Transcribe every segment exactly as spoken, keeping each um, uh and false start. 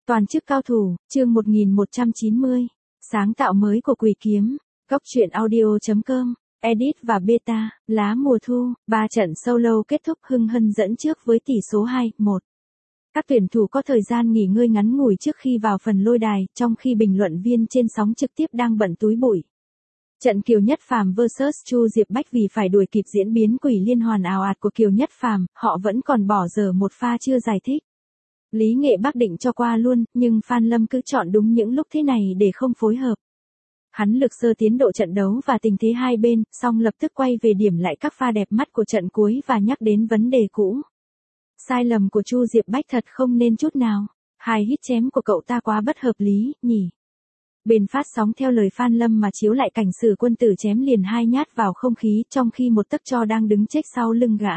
Toàn chức cao thủ, chương một nghìn một trăm chín mươi. Sáng tạo mới của Quỷ Kiếm. Góc truyện audio chấm com. Edit và beta, lá mùa thu, ba trận solo kết thúc hưng hân dẫn trước với tỷ số hai một. Các tuyển thủ có thời gian nghỉ ngơi ngắn ngủi trước khi vào phần lôi đài, trong khi bình luận viên trên sóng trực tiếp đang bận túi bụi. Trận Kiều Nhất Phàm versus Chu Diệp Bách vì phải đuổi kịp diễn biến quỷ liên hoàn ào ạt của Kiều Nhất Phàm, họ vẫn còn bỏ dở một pha chưa giải thích. Lý Nghệ Bắc định cho qua luôn, nhưng Phan Lâm cứ chọn đúng những lúc thế này để không phối hợp. Hắn lược sơ tiến độ trận đấu và tình thế hai bên, xong lập tức quay về điểm lại các pha đẹp mắt của trận cuối và nhắc đến vấn đề cũ. Sai lầm của Chu Diệp Bách thật không nên chút nào. Hai hít chém của cậu ta quá bất hợp lý, nhỉ. Bên phát sóng theo lời Phan Lâm mà chiếu lại cảnh Sử Quân Tử chém liền hai nhát vào không khí trong khi một tấc cho đang đứng chết sau lưng gã.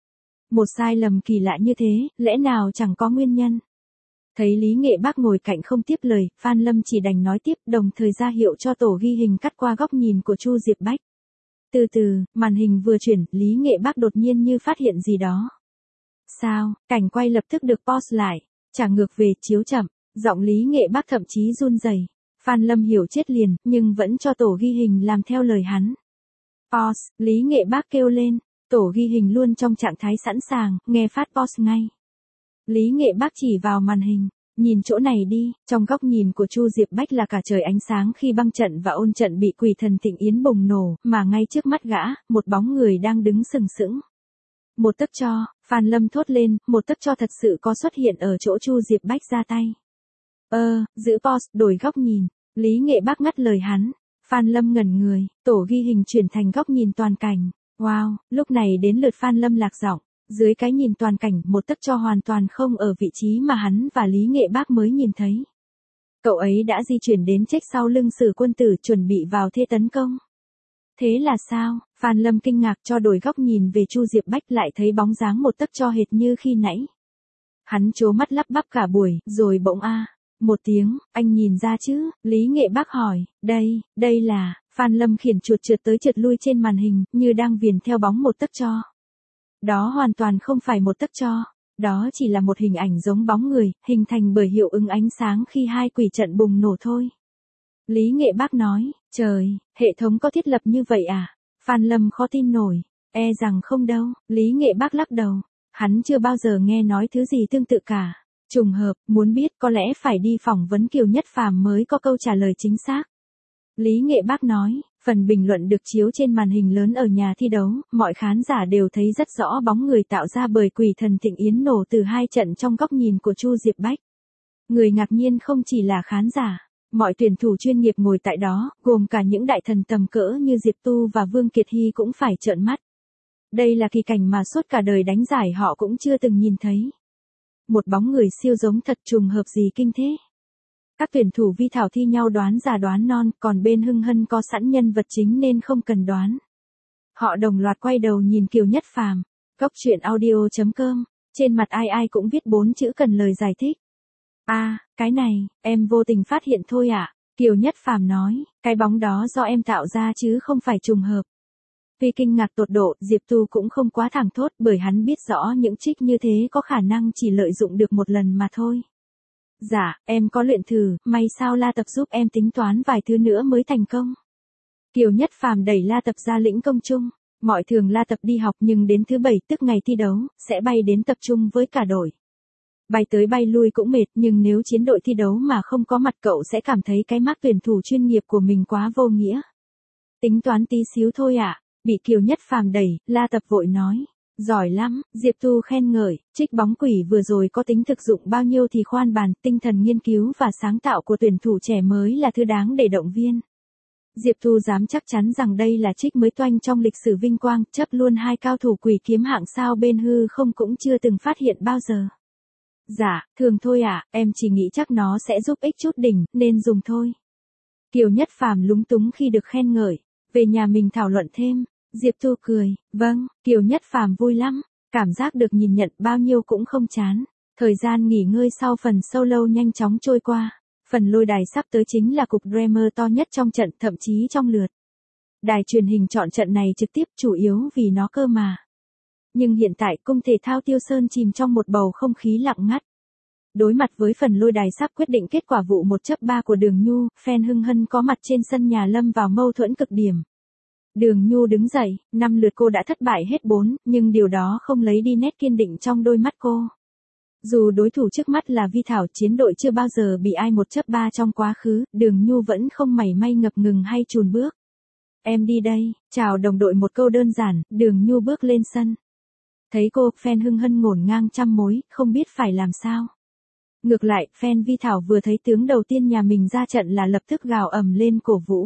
Một sai lầm kỳ lạ như thế, lẽ nào chẳng có nguyên nhân. Thấy Lý Nghệ Bắc ngồi cạnh không tiếp lời, Phan Lâm chỉ đành nói tiếp, đồng thời ra hiệu cho tổ ghi hình cắt qua góc nhìn của Chu Diệp Bách. Từ từ, màn hình vừa chuyển, Lý Nghệ Bắc đột nhiên như phát hiện gì đó. Sao, cảnh quay lập tức được pause lại, trả ngược về chiếu chậm, giọng Lý Nghệ Bắc thậm chí run rẩy. Phan Lâm hiểu chết liền, nhưng vẫn cho tổ ghi hình làm theo lời hắn. Pause, Lý Nghệ Bắc kêu lên. Tổ ghi hình luôn trong trạng thái sẵn sàng, nghe phát pause ngay. Lý Nghệ Bắc chỉ vào màn hình, nhìn chỗ này đi, trong góc nhìn của Chu Diệp Bách là cả trời ánh sáng khi băng trận và ôn trận bị quỷ thần Thịnh Yến bùng nổ, mà ngay trước mắt gã, một bóng người đang đứng sừng sững. Một tấc cho, Phan Lâm thốt lên, một tấc cho thật sự có xuất hiện ở chỗ Chu Diệp Bách ra tay. Ơ, giữ pause, đổi góc nhìn, Lý Nghệ Bắc ngắt lời hắn. Phan Lâm ngẩn người, tổ ghi hình chuyển thành góc nhìn toàn cảnh. Wow, lúc này đến lượt Phan Lâm lạc giọng, dưới cái nhìn toàn cảnh một tấc cho hoàn toàn không ở vị trí mà hắn và Lý Nghệ Bắc mới nhìn thấy. Cậu ấy đã di chuyển đến chết sau lưng Sử Quân Tử chuẩn bị vào thế tấn công. Thế là sao? Phan Lâm kinh ngạc cho đổi góc nhìn về Chu Diệp Bách lại thấy bóng dáng một tấc cho hệt như khi nãy. Hắn trố mắt lắp bắp cả buổi, rồi bỗng a một tiếng, anh nhìn ra chứ? Lý Nghệ Bắc hỏi, đây, đây là, Phan Lâm khiển chuột trượt tới trượt lui trên màn hình, như đang viền theo bóng một tấc cho. Đó hoàn toàn không phải một tấc cho, đó chỉ là một hình ảnh giống bóng người, hình thành bởi hiệu ứng ánh sáng khi hai quỷ trận bùng nổ thôi. Lý Nghệ Bắc nói, trời, hệ thống có thiết lập như vậy à? Phan Lâm khó tin nổi, e rằng không đâu, Lý Nghệ Bắc lắc đầu, hắn chưa bao giờ nghe nói thứ gì tương tự cả. Trùng hợp, muốn biết có lẽ phải đi phỏng vấn Kiều Nhất Phàm mới có câu trả lời chính xác. Lý Nghệ Bắc nói, phần bình luận được chiếu trên màn hình lớn ở nhà thi đấu, mọi khán giả đều thấy rất rõ bóng người tạo ra bởi quỷ thần Thịnh Yến nổ từ hai trận trong góc nhìn của Chu Diệp Bách. Người ngạc nhiên không chỉ là khán giả, mọi tuyển thủ chuyên nghiệp ngồi tại đó, gồm cả những đại thần tầm cỡ như Diệp Tu và Vương Kiệt Hy cũng phải trợn mắt. Đây là kỳ cảnh mà suốt cả đời đánh giải họ cũng chưa từng nhìn thấy. Một bóng người siêu giống thật, trùng hợp gì kinh thế. Các tuyển thủ vi thảo thi nhau đoán già đoán non, còn bên Hưng Hân có sẵn nhân vật chính nên không cần đoán. Họ đồng loạt quay đầu nhìn Kiều Nhất Phàm. Góc truyện audio chấm com. Trên mặt ai ai cũng viết bốn chữ cần lời giải thích. À, cái này, em vô tình phát hiện thôi ạ. À? Kiều Nhất Phàm nói, cái bóng đó do em tạo ra chứ không phải trùng hợp. Vì kinh ngạc tột độ, Diệp Tu cũng không quá thẳng thốt bởi hắn biết rõ những trích như thế có khả năng chỉ lợi dụng được một lần mà thôi. Dạ, em có luyện thử, may sao La Tập giúp em tính toán vài thứ nữa mới thành công. Kiều Nhất Phàm đẩy La Tập ra lĩnh công chung. Mọi thường La Tập đi học nhưng đến thứ bảy tức ngày thi đấu, sẽ bay đến tập trung với cả đội. Bay tới bay lui cũng mệt nhưng nếu chiến đội thi đấu mà không có mặt cậu sẽ cảm thấy cái mác tuyển thủ chuyên nghiệp của mình quá vô nghĩa. Tính toán tí xíu thôi ạ. À? Bị Kiều Nhất Phàm đẩy, La Tập vội nói. Giỏi lắm, Diệp Tu khen ngợi, trích bóng quỷ vừa rồi có tính thực dụng bao nhiêu thì khoan bàn, tinh thần nghiên cứu và sáng tạo của tuyển thủ trẻ mới là thứ đáng để động viên. Diệp Tu dám chắc chắn rằng đây là trích mới toanh trong lịch sử vinh quang, chấp luôn hai cao thủ quỷ kiếm hạng sao bên hư không cũng chưa từng phát hiện bao giờ. Dạ, thường thôi ạ, à, em chỉ nghĩ chắc nó sẽ giúp ích chút đỉnh, nên dùng thôi. Kiều Nhất Phàm lúng túng khi được khen ngợi, về nhà mình thảo luận thêm. Diệp Tu cười, vâng, Kiều Nhất Phàm vui lắm, cảm giác được nhìn nhận bao nhiêu cũng không chán. Thời gian nghỉ ngơi sau phần solo nhanh chóng trôi qua, phần lôi đài sắp tới chính là cục Dreamer to nhất trong trận, thậm chí trong lượt. Đài truyền hình chọn trận này trực tiếp chủ yếu vì nó cơ mà. Nhưng hiện tại cung thể thao Tiêu Sơn chìm trong một bầu không khí lặng ngắt. Đối mặt với phần lôi đài sắp quyết định kết quả vụ một chấp ba của Đường Nhu, fan Hưng Hân có mặt trên sân nhà lâm vào mâu thuẫn cực điểm. Đường Nhu đứng dậy, năm lượt cô đã thất bại hết bốn, nhưng điều đó không lấy đi nét kiên định trong đôi mắt cô. Dù đối thủ trước mắt là Vi Thảo, chiến đội chưa bao giờ bị ai một chấp ba trong quá khứ, Đường Nhu vẫn không mảy may ngập ngừng hay chùn bước. Em đi đây, chào đồng đội một câu đơn giản, Đường Nhu bước lên sân. Thấy cô, fan Hưng Hân ngổn ngang trăm mối, không biết phải làm sao. Ngược lại, fan Vi Thảo vừa thấy tướng đầu tiên nhà mình ra trận là lập tức gào ầm lên cổ vũ.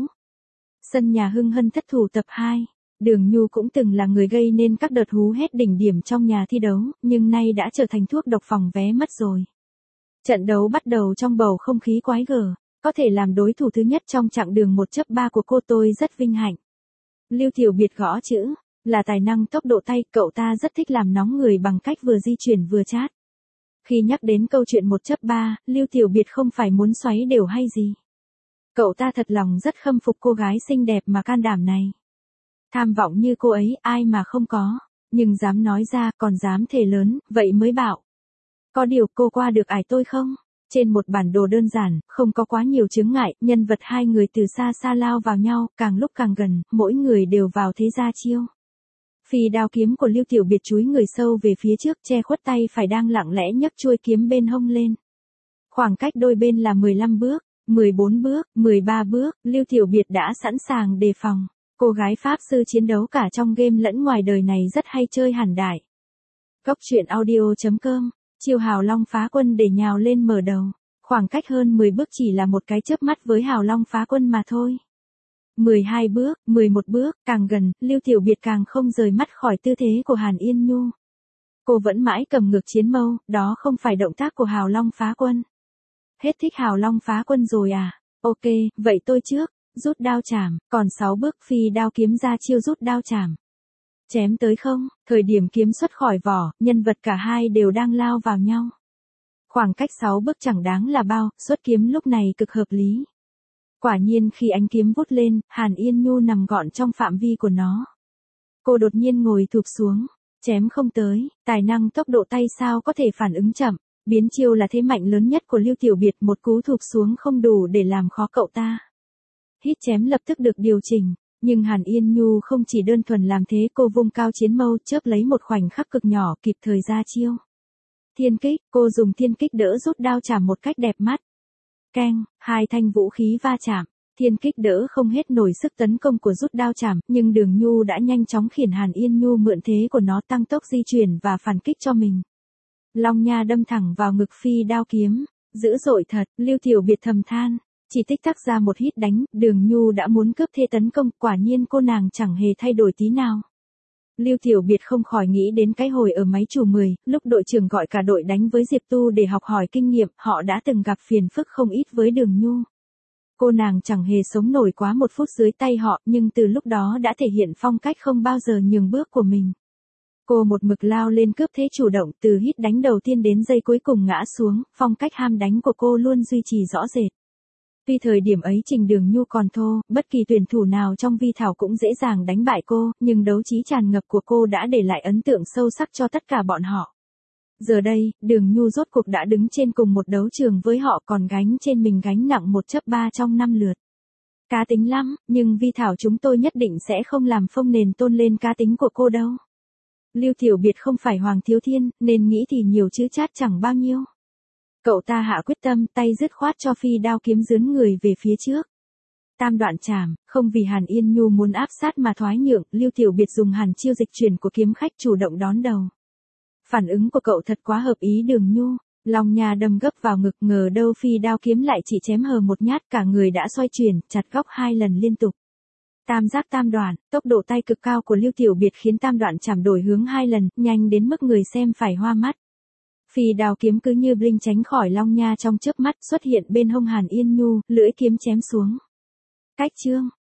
Sân nhà Hưng Hân thất thủ tập hai. Đường Nhu cũng từng là người gây nên các đợt hú hét đỉnh điểm trong nhà thi đấu, nhưng nay đã trở thành thuốc độc phòng vé mất rồi. Trận đấu bắt đầu trong bầu không khí quái gở, có thể làm đối thủ thứ nhất trong chặng đường một chấp ba của cô tôi rất vinh hạnh. Lưu Tiểu Biệt gõ chữ, là tài năng tốc độ tay, cậu ta rất thích làm nóng người bằng cách vừa di chuyển vừa chát. Khi nhắc đến câu chuyện một chấp ba, Lưu Tiểu Biệt không phải muốn xoáy đều hay gì. Cậu ta thật lòng rất khâm phục cô gái xinh đẹp mà can đảm này. Tham vọng như cô ấy, ai mà không có, nhưng dám nói ra, còn dám thề lớn, vậy mới bảo. Có điều cô qua được ải tôi không? Trên một bản đồ đơn giản, không có quá nhiều chướng ngại, nhân vật hai người từ xa xa lao vào nhau, càng lúc càng gần, mỗi người đều vào thế ra chiêu. Phi đao kiếm của Lưu Tiểu Biệt chúi người sâu về phía trước, che khuất tay phải đang lặng lẽ nhấc chuôi kiếm bên hông lên. Khoảng cách đôi bên là mười lăm bước, mười bốn bước, mười ba bước, Lưu Tiểu Biệt đã sẵn sàng đề phòng. Cô gái pháp sư chiến đấu cả trong game lẫn ngoài đời này rất hay chơi hàn đại. Góc truyện audio chấm com, chiêu Hào Long phá quân để nhào lên mở đầu. Khoảng cách hơn mười bước chỉ là một cái chớp mắt với Hào Long phá quân mà thôi. mười hai bước, mười một bước, càng gần, Lưu Tiểu Biệt càng không rời mắt khỏi tư thế của Hàn Yên Nhu. Cô vẫn mãi cầm ngược chiến mâu, đó không phải động tác của Hào Long phá quân. Hết thích Hào Long phá quân rồi à? Ok, vậy tôi trước. Rút đao chảm, còn sáu bước phi đao kiếm ra chiêu rút đao chảm. Chém tới không, thời điểm kiếm xuất khỏi vỏ, nhân vật cả hai đều đang lao vào nhau. Khoảng cách sáu bước chẳng đáng là bao, xuất kiếm lúc này cực hợp lý. Quả nhiên khi ánh kiếm vút lên, Hàn Yên Nhu nằm gọn trong phạm vi của nó. Cô đột nhiên ngồi thụp xuống, chém không tới, tài năng tốc độ tay sao có thể phản ứng chậm, biến chiêu là thế mạnh lớn nhất của Lưu Tiểu Biệt, một cú thụp xuống không đủ để làm khó cậu ta. Hít chém lập tức được điều chỉnh, nhưng Hàn Yên Nhu không chỉ đơn thuần làm thế, cô vung cao chiến mâu chớp lấy một khoảnh khắc cực nhỏ kịp thời ra chiêu. Thiên kích, cô dùng thiên kích đỡ rút đao chảm một cách đẹp mắt. Keng, hai thanh vũ khí va chạm, thiên kích đỡ không hết nổi sức tấn công của rút đao chảm, nhưng Đường Nhu đã nhanh chóng khiển Hàn Yên Nhu mượn thế của nó tăng tốc di chuyển và phản kích cho mình. Long nha đâm thẳng vào ngực phi đao kiếm, dữ dội thật, Lưu Tiểu Biệt thầm than. Chỉ tích tắc ra một hít đánh, Đường Nhu đã muốn cướp thế tấn công, quả nhiên cô nàng chẳng hề thay đổi tí nào. Lưu Tiểu Biệt không khỏi nghĩ đến cái hồi ở máy chủ mười, lúc đội trưởng gọi cả đội đánh với Diệp Tu để học hỏi kinh nghiệm, họ đã từng gặp phiền phức không ít với Đường Nhu. Cô nàng chẳng hề sống nổi quá một phút dưới tay họ, nhưng từ lúc đó đã thể hiện phong cách không bao giờ nhường bước của mình. Cô một mực lao lên cướp thế chủ động, từ hít đánh đầu tiên đến giây cuối cùng ngã xuống, phong cách ham đánh của cô luôn duy trì rõ rệt. Tuy thời điểm ấy Trình Đường Nhu còn thô, bất kỳ tuyển thủ nào trong Vi Thảo cũng dễ dàng đánh bại cô, nhưng đấu trí tràn ngập của cô đã để lại ấn tượng sâu sắc cho tất cả bọn họ. Giờ đây, Đường Nhu rốt cuộc đã đứng trên cùng một đấu trường với họ, còn gánh trên mình gánh nặng một chấp ba trong năm lượt. Cá tính lắm, nhưng Vi Thảo chúng tôi nhất định sẽ không làm phông nền tôn lên cá tính của cô đâu. Lưu Tiểu Biệt không phải Hoàng Thiếu Thiên, nên nghĩ thì nhiều chứ chát chẳng bao nhiêu. Cậu ta hạ quyết tâm, tay dứt khoát cho phi đao kiếm dướn người về phía trước. Tam đoạn chảm, không vì Hàn Yên Nhu muốn áp sát mà thoái nhượng, Lưu Tiểu Biệt dùng hàn chiêu dịch chuyển của kiếm khách chủ động đón đầu. Phản ứng của cậu thật quá hợp ý Đường Nhu, Long nha đâm gấp vào ngực, ngờ đâu phi đao kiếm lại chỉ chém hờ một nhát, cả người đã xoay chuyển, chặt góc hai lần liên tục. Tam giác tam đoạn, tốc độ tay cực cao của Lưu Tiểu Biệt khiến tam đoạn chảm đổi hướng hai lần, nhanh đến mức người xem phải hoa mắt. Phi đao kiếm cứ như bling tránh khỏi Long nha trong chớp mắt, xuất hiện bên hông Hàn Yên Nhu, lưỡi kiếm chém xuống. Cách chương,